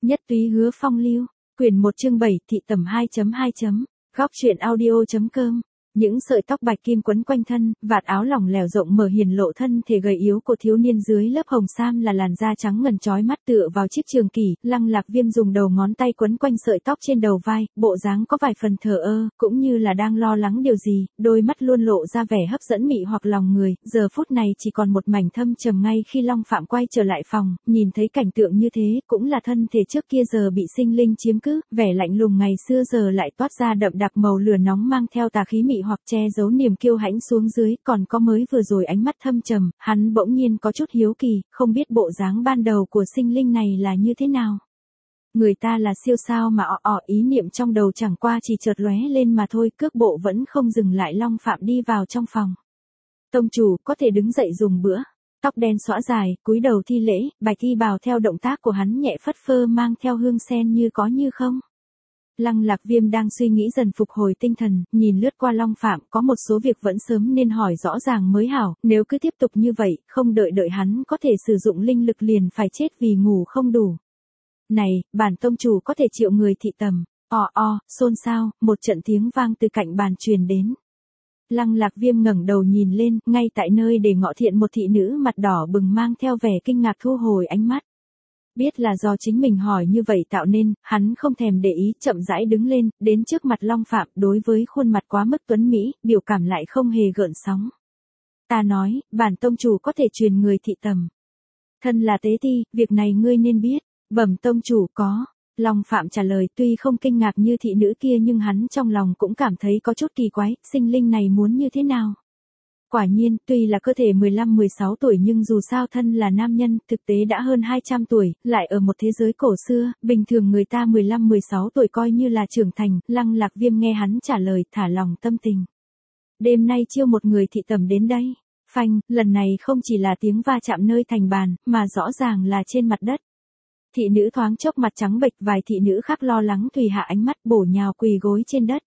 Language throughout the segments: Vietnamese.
Nhất túy hứa phong lưu, quyển 1 chương 7 thị tẩm 2.2. Góc truyện audio.com. Những sợi tóc bạch kim quấn quanh thân, vạt áo lỏng lẻo rộng mở hiển lộ thân thể gầy yếu của thiếu niên dưới lớp hồng sam là làn da trắng ngần chói mắt tựa vào chiếc trường kỷ. Lăng Lạc Viêm dùng đầu ngón tay quấn quanh sợi tóc trên đầu vai, bộ dáng có vài phần thờ ơ, cũng như là đang lo lắng điều gì, đôi mắt luôn lộ ra vẻ hấp dẫn mị hoặc lòng người. Giờ phút này chỉ còn một mảnh thâm trầm. Ngay khi Long Phạm quay trở lại phòng, nhìn thấy cảnh tượng như thế, cũng là thân thể trước kia giờ bị sinh linh chiếm cứ, vẻ lạnh lùng ngày xưa giờ lại toát ra đậm đặc màu lửa nóng mang theo tà khí mị hoặc che giấu niềm kiêu hãnh xuống dưới, còn có mới vừa rồi ánh mắt thâm trầm, hắn bỗng nhiên có chút hiếu kỳ, không biết bộ dáng ban đầu của sinh linh này là như thế nào. Người ta là siêu sao mà ý niệm trong đầu chẳng qua chỉ chợt lóe lên mà thôi, cước bộ vẫn không dừng lại. Long Phạm đi vào trong phòng. Tông chủ, có thể đứng dậy dùng bữa. Tóc đen xõa dài, cúi đầu thi lễ, bạch y bào theo động tác của hắn nhẹ phất phơ mang theo hương sen như có như không. Lăng Lạc Viêm đang suy nghĩ dần phục hồi tinh thần, nhìn lướt qua Long Phạm, có một số việc vẫn sớm nên hỏi rõ ràng mới hảo, nếu cứ tiếp tục như vậy, không đợi hắn có thể sử dụng linh lực liền phải chết vì ngủ không đủ. Này, bản tông chủ có thể triệu người thị tầm. Xôn xao, một trận tiếng vang từ cạnh bàn truyền đến. Lăng Lạc Viêm ngẩng đầu nhìn lên, ngay tại nơi để ngọ thiện một thị nữ mặt đỏ bừng mang theo vẻ kinh ngạc thu hồi ánh mắt. Biết là do chính mình hỏi như vậy tạo nên, hắn không thèm để ý, chậm rãi đứng lên, đến trước mặt Long Phạm, đối với khuôn mặt quá mức tuấn mỹ, biểu cảm lại không hề gợn sóng. Ta nói, bản tông chủ có thể truyền người thị tầm. Thân là tế ti, việc này ngươi nên biết. Bẩm tông chủ có. Long Phạm trả lời, tuy không kinh ngạc như thị nữ kia nhưng hắn trong lòng cũng cảm thấy có chút kỳ quái, sinh linh này muốn như thế nào. Quả nhiên, tuy là cơ thể 15-16 tuổi nhưng dù sao thân là nam nhân, thực tế đã hơn 200 tuổi, lại ở một thế giới cổ xưa, bình thường người ta 15-16 tuổi coi như là trưởng thành. Lăng Lạc Viêm nghe hắn trả lời, thả lòng tâm tình. Đêm nay chiêu một người thị tầm đến đây. Phanh, lần này không chỉ là tiếng va chạm nơi thành bàn, mà rõ ràng là trên mặt đất. Thị nữ thoáng chốc mặt trắng bệch, vài thị nữ khác lo lắng tùy hạ ánh mắt bổ nhào quỳ gối trên đất.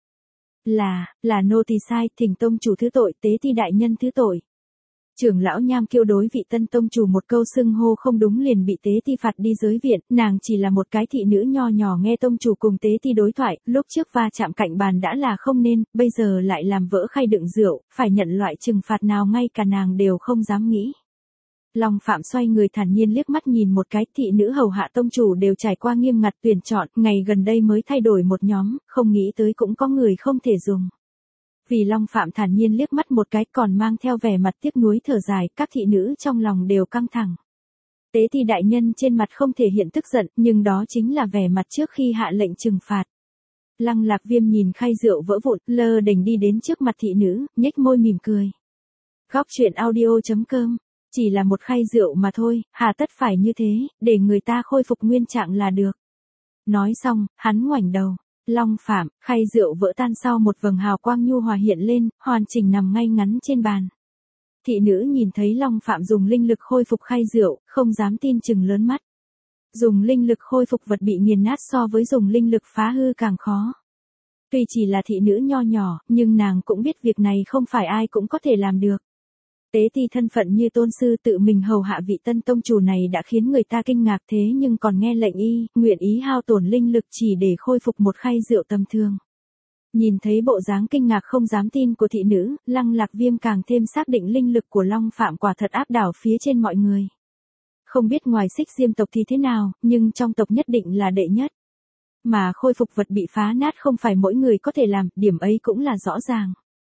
Là nô tỳ sai, thỉnh tông chủ thứ tội, tế thi đại nhân thứ tội. Trưởng lão Nham Kiêu đối vị tân tông chủ một câu xưng hô không đúng liền bị tế thi phạt đi giới viện, nàng chỉ là một cái thị nữ nho nhỏ nghe tông chủ cùng tế thi đối thoại, lúc trước va chạm cạnh bàn đã là không nên, bây giờ lại làm vỡ khay đựng rượu, phải nhận loại trừng phạt nào ngay cả nàng đều không dám nghĩ. Long Phạm xoay người thản nhiên liếc mắt nhìn một cái, thị nữ hầu hạ tông chủ đều trải qua nghiêm ngặt tuyển chọn, ngày gần đây mới thay đổi một nhóm, không nghĩ tới cũng có người không thể dùng. Vì Long Phạm thản nhiên liếc mắt một cái còn mang theo vẻ mặt tiếc nuối thở dài, các thị nữ trong lòng đều căng thẳng. Tế thi đại nhân trên mặt không thể hiện tức giận, nhưng đó chính là vẻ mặt trước khi hạ lệnh trừng phạt. Lăng Lạc Viêm nhìn khay rượu vỡ vụn, lơ đễnh đi đến trước mặt thị nữ, nhếch môi mỉm cười. Góc truyện audio.com. Chỉ là một khay rượu mà thôi, hà tất phải như thế, để người ta khôi phục nguyên trạng là được. Nói xong, hắn ngoảnh đầu. Long Phạm, khay rượu vỡ tan sau một vầng hào quang nhu hòa hiện lên, hoàn chỉnh nằm ngay ngắn trên bàn. Thị nữ nhìn thấy Long Phạm dùng linh lực khôi phục khay rượu, không dám tin chừng lớn mắt. Dùng linh lực khôi phục vật bị nghiền nát so với dùng linh lực phá hư càng khó. Tuy chỉ là thị nữ nho nhỏ, nhưng nàng cũng biết việc này không phải ai cũng có thể làm được. Tế ti thân phận như tôn sư tự mình hầu hạ vị tân tông chủ này đã khiến người ta kinh ngạc, thế nhưng còn nghe lệnh nguyện ý hao tổn linh lực chỉ để khôi phục một khay rượu tầm thường. Nhìn thấy bộ dáng kinh ngạc không dám tin của thị nữ, Lăng Lạc Viêm càng thêm xác định linh lực của Long Phạm quả thật áp đảo phía trên mọi người. Không biết ngoài Xích Diêm tộc thì thế nào, nhưng trong tộc nhất định là đệ nhất. Mà khôi phục vật bị phá nát không phải mỗi người có thể làm, điểm ấy cũng là rõ ràng.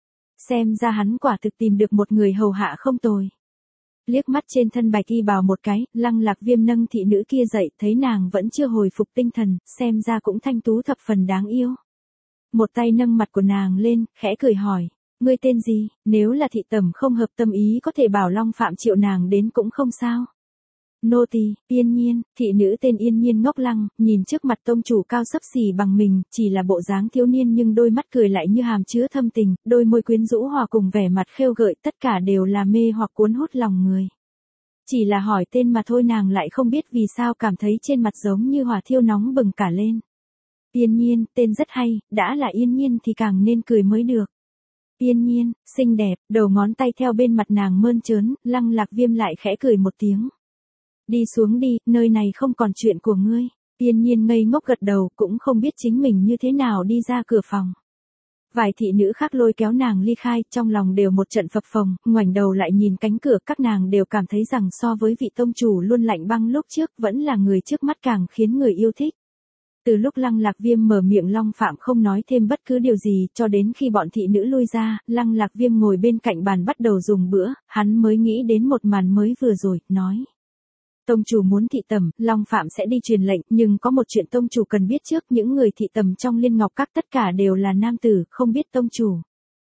Xem ra hắn quả thực tìm được một người hầu hạ không tồi. Liếc mắt trên thân bạch y bào một cái, Lăng Lạc Viêm nâng thị nữ kia dậy, thấy nàng vẫn chưa hồi phục tinh thần, xem ra cũng thanh tú thập phần đáng yêu. Một tay nâng mặt của nàng lên, khẽ cười hỏi, ngươi tên gì, nếu là thị tẩm không hợp tâm ý có thể bảo Long Phạm triệu nàng đến cũng không sao. Nô tỳ, Yên Nhiên, thị nữ tên Yên Nhiên ngốc lăng, nhìn trước mặt tông chủ cao xấp xỉ bằng mình, chỉ là bộ dáng thiếu niên nhưng đôi mắt cười lại như hàm chứa thâm tình, đôi môi quyến rũ hòa cùng vẻ mặt khêu gợi, tất cả đều là mê hoặc cuốn hút lòng người. Chỉ là hỏi tên mà thôi nàng lại không biết vì sao cảm thấy trên mặt giống như hỏa thiêu nóng bừng cả lên. Yên Nhiên, tên rất hay, đã là Yên Nhiên thì càng nên cười mới được. Yên Nhiên, xinh đẹp, đầu ngón tay theo bên mặt nàng mơn trớn, Lăng Lạc Viêm lại khẽ cười một tiếng. Đi xuống đi, nơi này không còn chuyện của ngươi. Yên Nhiên ngây ngốc gật đầu, cũng không biết chính mình như thế nào đi ra cửa phòng. Vài thị nữ khác lôi kéo nàng ly khai, trong lòng đều một trận phập phồng, ngoảnh đầu lại nhìn cánh cửa, các nàng đều cảm thấy rằng so với vị tông chủ luôn lạnh băng lúc trước, vẫn là người trước mắt càng khiến người yêu thích. Từ lúc Lăng Lạc Viêm mở miệng, Long Phạm không nói thêm bất cứ điều gì, cho đến khi bọn thị nữ lui ra, Lăng Lạc Viêm ngồi bên cạnh bàn bắt đầu dùng bữa, hắn mới nghĩ đến một màn mới vừa rồi, nói. Tông chủ muốn thị tẩm, Long Phạm sẽ đi truyền lệnh, nhưng có một chuyện tông chủ cần biết trước, những người thị tẩm trong Liên Ngọc Các tất cả đều là nam tử, không biết tông chủ.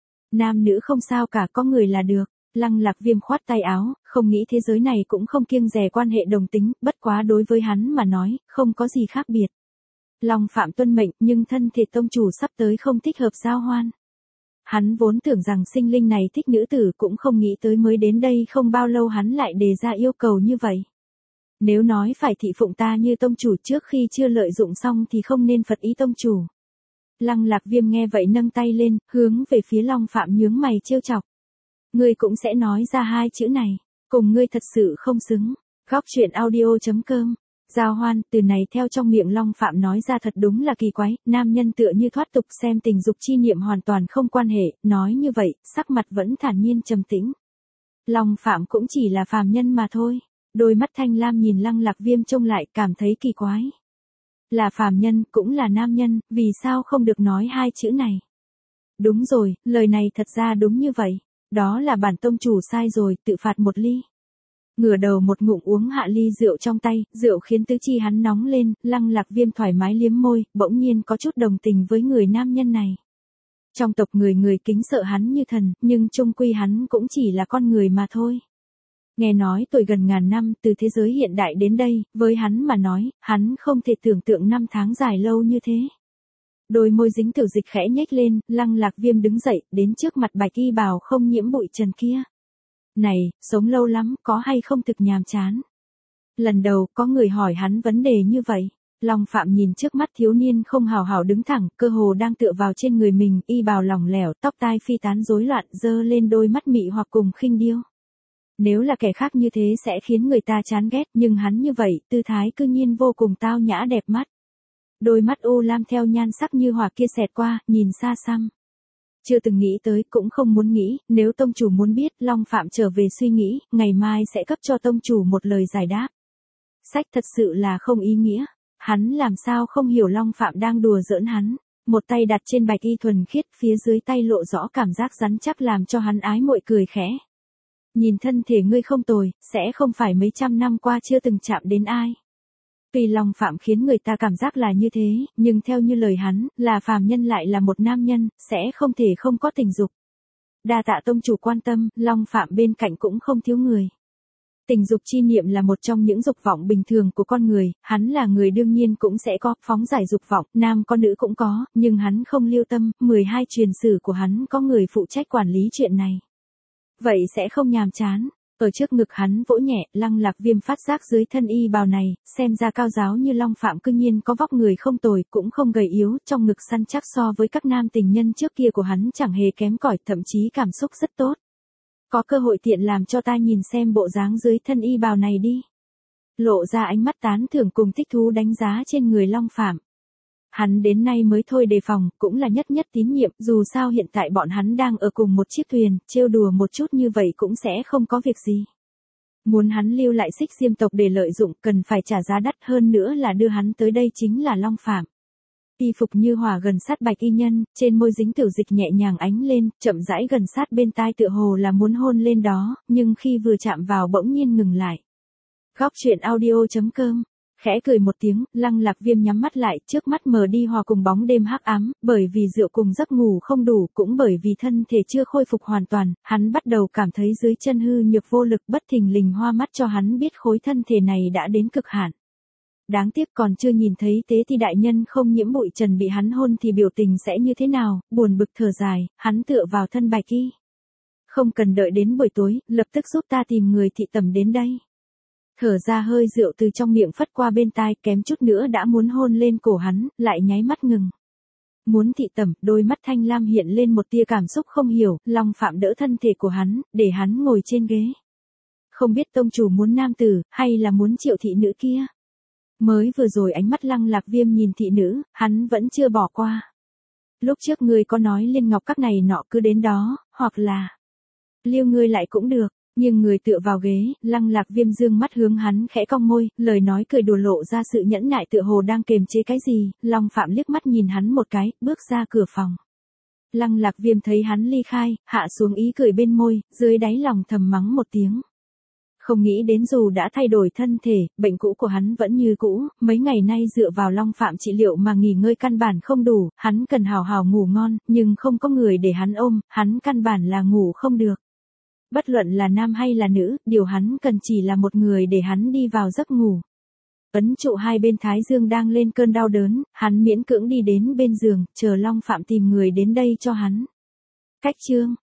Nam nữ không sao cả, có người là được. Lăng Lạc Viêm khoát tay áo, không nghĩ thế giới này cũng không kiêng dè quan hệ đồng tính, bất quá đối với hắn mà nói, không có gì khác biệt. Long Phạm tuân mệnh, nhưng thân thể tông chủ sắp tới không thích hợp giao hoan. Hắn vốn tưởng rằng sinh linh này thích nữ tử, cũng không nghĩ tới mới đến đây không bao lâu hắn lại đề ra yêu cầu như vậy. Nếu nói phải thị phụng ta như tông chủ trước khi chưa lợi dụng xong thì không nên phật ý tông chủ. Lăng Lạc Viêm nghe vậy nâng tay lên, hướng về phía Long Phạm nhướng mày trêu chọc. Ngươi cũng sẽ nói ra hai chữ này, cùng ngươi thật sự không xứng. Góc truyện audio.com. Giao hoan, từ này theo trong miệng Long Phạm nói ra thật đúng là kỳ quái, nam nhân tựa như thoát tục, xem tình dục chi niệm hoàn toàn không quan hệ, nói như vậy, sắc mặt vẫn thản nhiên trầm tĩnh. Long Phạm cũng chỉ là phàm nhân mà thôi. Đôi mắt thanh lam nhìn Lăng Lạc Viêm trông lại, cảm thấy kỳ quái. Là phàm nhân, cũng là nam nhân, vì sao không được nói hai chữ này? Đúng rồi, lời này thật ra đúng như vậy. Đó là bản tông chủ sai rồi, tự phạt một ly. Ngửa đầu một ngụm uống hạ ly rượu trong tay, rượu khiến tứ chi hắn nóng lên, Lăng Lạc Viêm thoải mái liếm môi, bỗng nhiên có chút đồng tình với người nam nhân này. Trong tộc người người kính sợ hắn như thần, nhưng chung quy hắn cũng chỉ là con người mà thôi. Nghe nói tuổi gần ngàn năm, từ thế giới hiện đại đến đây, với hắn mà nói, hắn không thể tưởng tượng năm tháng dài lâu như thế. Đôi môi dính tiểu dịch khẽ nhếch lên, Lăng Lạc Viêm đứng dậy, đến trước mặt bạch y bào không nhiễm bụi trần kia. Này, sống lâu lắm, có hay không thực nhàm chán? Lần đầu, có người hỏi hắn vấn đề như vậy. Long Phạm nhìn trước mắt thiếu niên không hào hào đứng thẳng, cơ hồ đang tựa vào trên người mình, y bào lỏng lẻo, tóc tai phi tán rối loạn, dơ lên đôi mắt mị hoặc cùng khinh điêu. Nếu là kẻ khác như thế sẽ khiến người ta chán ghét, nhưng hắn như vậy, tư thái cư nhiên vô cùng tao nhã đẹp mắt. Đôi mắt u lam theo nhan sắc như hỏa kia xẹt qua, nhìn xa xăm. Chưa từng nghĩ tới, cũng không muốn nghĩ, nếu tông chủ muốn biết, Long Phạm trở về suy nghĩ, ngày mai sẽ cấp cho tông chủ một lời giải đáp. Sách thật sự là không ý nghĩa, hắn làm sao không hiểu Long Phạm đang đùa giỡn hắn. Một tay đặt trên bạch y thuần khiết, phía dưới tay lộ rõ cảm giác rắn chắc làm cho hắn ái muội cười khẽ. Nhìn thân thể ngươi không tồi, sẽ không phải mấy trăm năm qua chưa từng chạm đến ai. Tuy Long Phạm khiến người ta cảm giác là như thế, nhưng theo như lời hắn, là phàm nhân lại là một nam nhân, sẽ không thể không có tình dục. Đa tạ tông chủ quan tâm, Long Phạm bên cạnh cũng không thiếu người. Tình dục chi niệm là một trong những dục vọng bình thường của con người, hắn là người đương nhiên cũng sẽ có, phóng giải dục vọng, nam có nữ cũng có, nhưng hắn không lưu tâm, 12 truyền sử của hắn có người phụ trách quản lý chuyện này. Vậy sẽ không nhàm chán. Ở trước ngực hắn vỗ nhẹ, Lăng Lạc Viêm phát giác dưới thân y bào này, xem ra cao giáo như Long Phạm cư nhiên có vóc người không tồi, cũng không gầy yếu, trong ngực săn chắc so với các nam tình nhân trước kia của hắn chẳng hề kém cỏi, thậm chí cảm xúc rất tốt. Có cơ hội tiện làm cho ta nhìn xem bộ dáng dưới thân y bào này đi. Lộ ra ánh mắt tán thưởng cùng thích thú đánh giá trên người Long Phạm. Hắn đến nay mới thôi đề phòng, cũng là nhất tín nhiệm, dù sao hiện tại bọn hắn đang ở cùng một chiếc thuyền, trêu đùa một chút như vậy cũng sẽ không có việc gì. Muốn hắn lưu lại Xích Diêm tộc để lợi dụng, cần phải trả giá đắt hơn nữa là đưa hắn tới đây chính là Long Phạm. Y phục như hỏa gần sát bạch y nhân, trên môi dính tiểu dịch nhẹ nhàng ánh lên, chậm rãi gần sát bên tai tựa hồ là muốn hôn lên đó, nhưng khi vừa chạm vào bỗng nhiên ngừng lại. Góc truyện audio.com. Khẽ cười một tiếng, Lăng Lạc Viêm nhắm mắt lại, trước mắt mờ đi hòa cùng bóng đêm hắc ám, bởi vì rượu cùng giấc ngủ không đủ, cũng bởi vì thân thể chưa khôi phục hoàn toàn, hắn bắt đầu cảm thấy dưới chân hư nhược vô lực, bất thình lình hoa mắt cho hắn biết khối thân thể này đã đến cực hạn. Đáng tiếc còn chưa nhìn thấy Tế Thi đại nhân không nhiễm bụi trần bị hắn hôn thì biểu tình sẽ như thế nào, buồn bực thở dài, hắn tựa vào thân bạch y. Không cần đợi đến buổi tối, lập tức giúp ta tìm người thị tẩm đến đây. Thở ra hơi rượu từ trong miệng phất qua bên tai, kém chút nữa đã muốn hôn lên cổ hắn, lại nháy mắt ngừng. Muốn thị tẩm, đôi mắt thanh lam hiện lên một tia cảm xúc không hiểu, Long Phạm đỡ thân thể của hắn, để hắn ngồi trên ghế. Không biết tông chủ muốn nam tử, hay là muốn triệu thị nữ kia? Mới vừa rồi ánh mắt Lăng Lạc Viêm nhìn thị nữ, hắn vẫn chưa bỏ qua. Lúc trước ngươi có nói Liên Ngọc các này nọ cứ đến đó, hoặc là lưu ngươi lại cũng được. Nhưng người tựa vào ghế, Lăng Lạc Viêm dương mắt hướng hắn khẽ cong môi, lời nói cười đùa lộ ra sự nhẫn nại tựa hồ đang kềm chế cái gì, Long Phạm liếc mắt nhìn hắn một cái, bước ra cửa phòng. Lăng Lạc Viêm thấy hắn ly khai, hạ xuống ý cười bên môi, dưới đáy lòng thầm mắng một tiếng. Không nghĩ đến dù đã thay đổi thân thể, bệnh cũ của hắn vẫn như cũ, mấy ngày nay dựa vào Long Phạm trị liệu mà nghỉ ngơi căn bản không đủ, hắn cần hào hào ngủ ngon, nhưng không có người để hắn ôm, hắn căn bản là ngủ không được. Bất luận là nam hay là nữ, điều hắn cần chỉ là một người để hắn đi vào giấc ngủ. Ấn trụ hai bên thái dương đang lên cơn đau đớn, hắn miễn cưỡng đi đến bên giường, chờ Long Phạm tìm người đến đây cho hắn. Cách chương